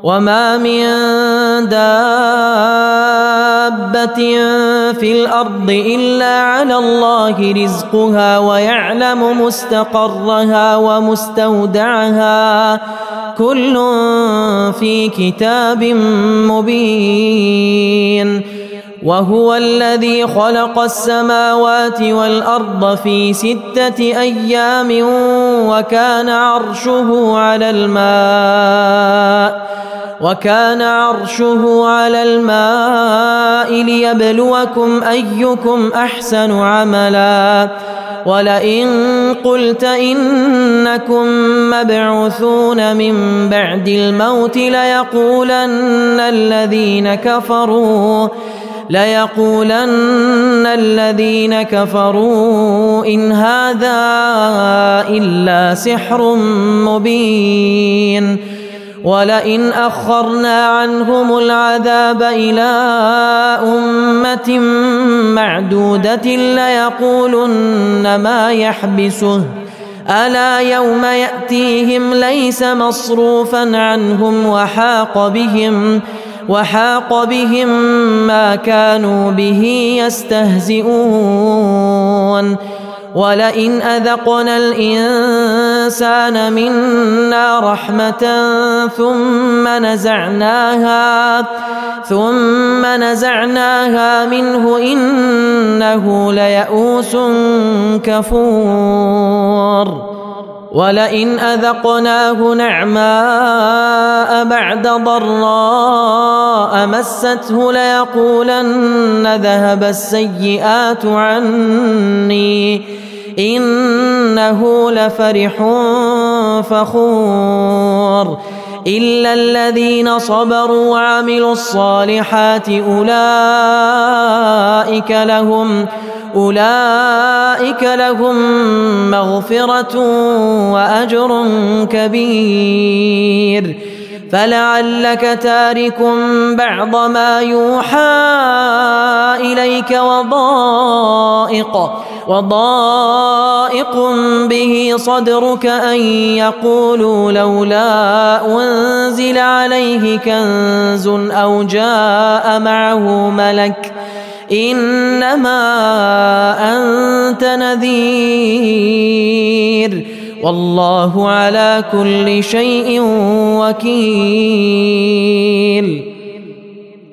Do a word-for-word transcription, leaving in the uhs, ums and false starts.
وما من دابة في الأرض إلا على الله رزقها ويعلم مستقرها ومستودعها كل في كتاب مبين. وهو الذي خلق السماوات والأرض في ستة أيام وكان عرشه على الماء وكان عرشه على الماء ليبلوكم أيكم أحسن عملا. ولئن قلت إنكم مبعوثون من بعد الموت ليقولن الذين كفروا ليقولن الذين كفروا إن هذا إلا سحر مبين. ولئن أخرنا عنهم العذاب إلى أمة معدودة ليقولن ما يحبسه ألا يوم يأتيهم ليس مصروفا عنهم وحاق بهم وحاق بهم ما كانوا به يستهزئون. ولئن أذقنا الإنسان منا رحمة ثم نزعناها ثم نزعناها منه إنه ليئوس كفور. ولئن أذقناه نعماء بعد ضراء مسته ليقولن ذهب السيئات عني إنه لفرح فخور. إلا الذين صبروا وعملوا الصالحات أولئك لهم أولئك لهم مغفرة وأجر كبير. فلعلك تارك بعض ما يوحى إليك وضائق وضائق به صدرك أن يقولوا لولا أنزل عليه كنز أو جاء معه ملك إنما أنت نذير والله على كل شيء وكيل.